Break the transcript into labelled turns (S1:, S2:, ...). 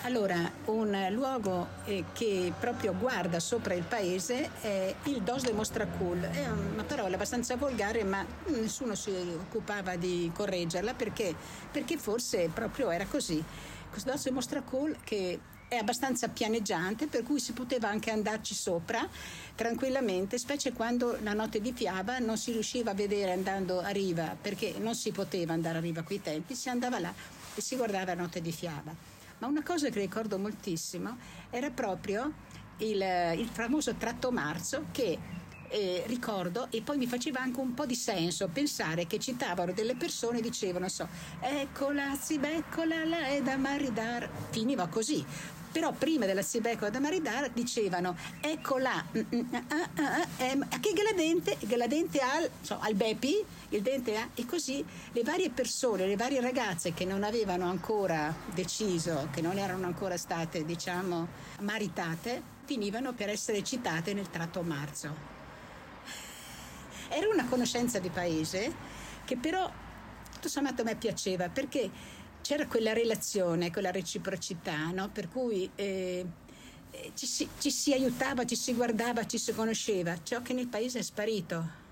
S1: Allora, un luogo che proprio guarda sopra il paese è il Dos de Mostracul. È una parola abbastanza volgare, ma nessuno si occupava di correggerla perché forse proprio era così. Questo Dos de Mostracul che è abbastanza pianeggiante, per cui si poteva anche andarci sopra tranquillamente, specie quando la notte di fiaba non si riusciva a vedere andando a riva, perché non si poteva andare a riva a quei tempi, si andava là e si guardava la notte di fiaba. Ma una cosa che ricordo moltissimo era proprio il famoso tratto marzo che ricordo, e poi mi faceva anche un po' di senso pensare che citavano delle persone e dicevano, so, eccola, zibeccola, la è da maridar, finiva così. Però prima della Sibecco da Maridar dicevano eccola che Galadente al Bepi, il dente A, e così le varie persone, le varie ragazze che non avevano ancora deciso, che non erano ancora state, diciamo, maritate, finivano per essere citate nel tratto marzo. Era una conoscenza di paese che però tutto sommato a me piaceva, perché c'era quella relazione, quella reciprocità, no? Per cui ci si aiutava, ci si guardava, ci si conosceva, ciò che nel paese è sparito.